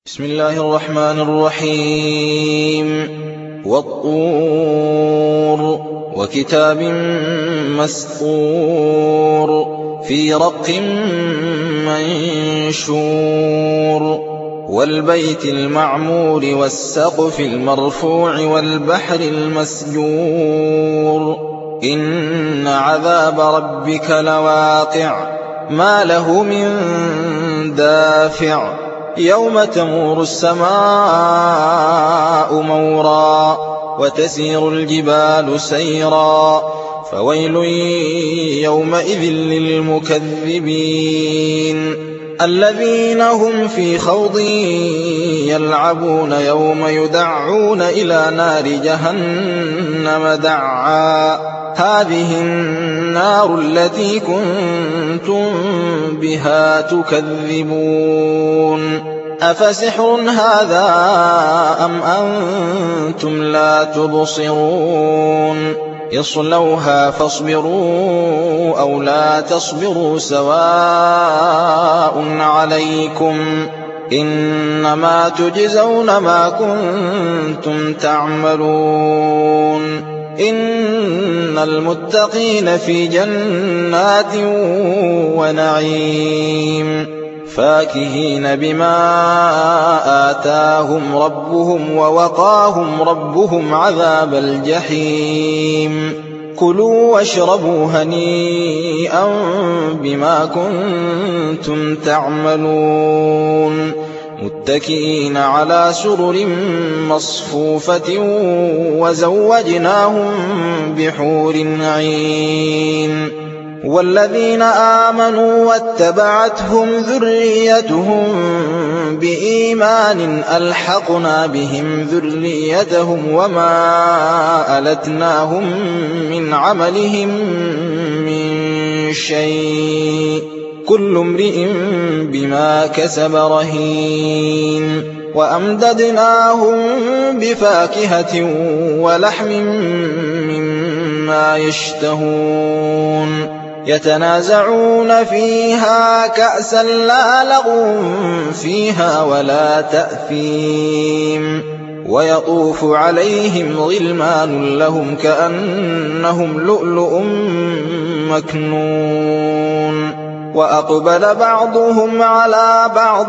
بسم الله الرحمن الرحيم والطور وكتاب مسطور في رق منشور والبيت المعمور والسقف المرفوع والبحر المسجور إن عذاب ربك لواقع ما له من دافع يوم تمور السماء مورا وتسير الجبال سيرا فويل يومئذ للمكذبين الذين هم في خوض يلعبون يوم يدعون إلى نار جهنم دعا هذه النار التي كنتم بها تكذبون أفسحر هذا أم أنتم لا تبصرون اصلوها فاصبروا أو لا تصبروا سواء عليكم إنما تجزون ما كنتم تعملون إن المتقين في جنات ونعيم فاكهين بما آتاهم ربهم ووقاهم ربهم عذاب الجحيم كلوا واشربوا هنيئا بما كنتم تعملون متكئين على سرر مصفوفة وزوجناهم بحور عين والذين آمنوا واتبعتهم ذريتهم بإيمان ألحقنا بهم ذريتهم وما ألتناهم من عملهم من شيء كل امرئ بما كسب رهين وأمددناهم بفاكهة ولحم مما يشتهون يتنازعون فيها كأسا لا لغو فيها ولا تأثيم ويطوف عليهم غلمان لهم كأنهم لؤلؤ مكنون وأقبل بعضهم على بعض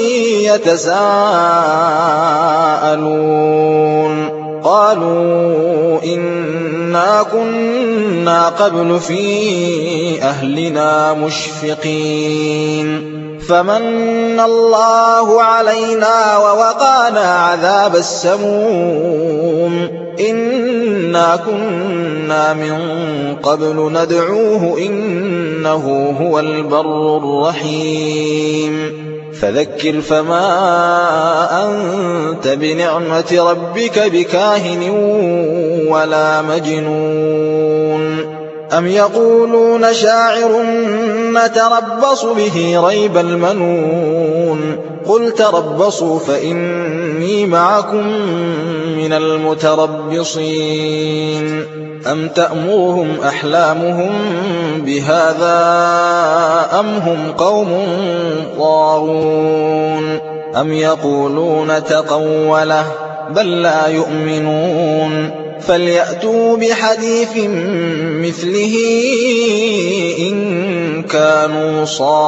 يتساءلون قالوا إنا كنا قبل في أهلنا مشفقين فمن الله علينا ووقانا عذاب السموم إنا كنا من قبل ندعوه إنه هو البر الرحيم فذكر فما أنت بنعمة ربك بكاهن ولا مجنون أم يقولون شاعر نتربص به ريب المنون قل تربصوا فإني معكم من المتربصين أم تأمرهم أحلامهم بهذا أم هم قوم طاغون أم يقولون تقوله بل لا يؤمنون فليأتوا بحديث مثله إن كانوا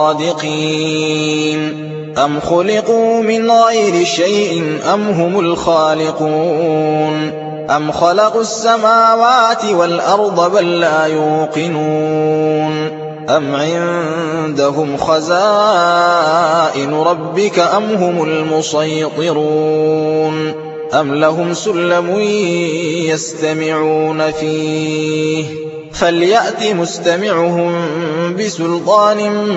صادقين أم خلقوا من غير شيء أم هم الخالقون أم خلقوا السماوات والأرض بل لا يوقنون أم عندهم خزائن ربك أم هم المسيطرون أم لهم سلم يستمعون فيه فليأت مستمعهم بسلطان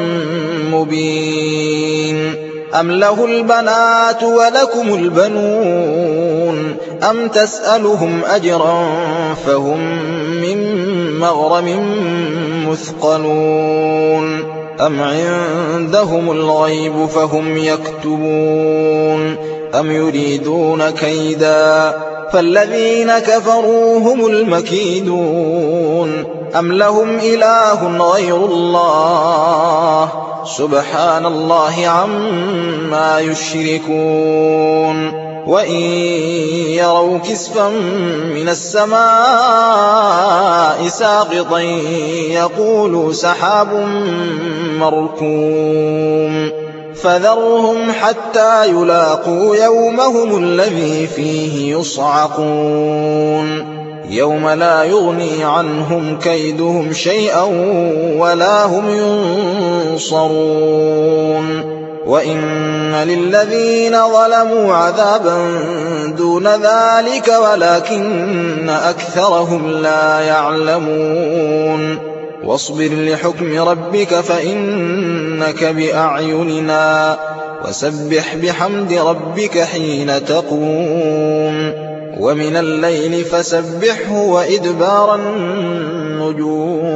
مبين أم له البنات ولكم البنون أم تسألهم أجرا فهم من مغرم مثقلون أم عندهم الغيب فهم يكتبون أم يريدون كيدا فالذين كفروا هم المكيدون أم لهم إله غير الله سبحان الله عما يشركون وإن يروا كسفا من السماء ساقطا يقولوا سحاب مركوم فذرهم حتى يلاقوا يومهم الذي فيه يصعقون يوم لا يغني عنهم كيدهم شيئا ولا هم ينصرون وإن للذين ظلموا عذابا دون ذلك ولكن أكثرهم لا يعلمون واصبر لحكم ربك فإنك بأعيننا وسبح بحمد ربك حين تقوم ومن الليل فسبحه وإدبار النجوم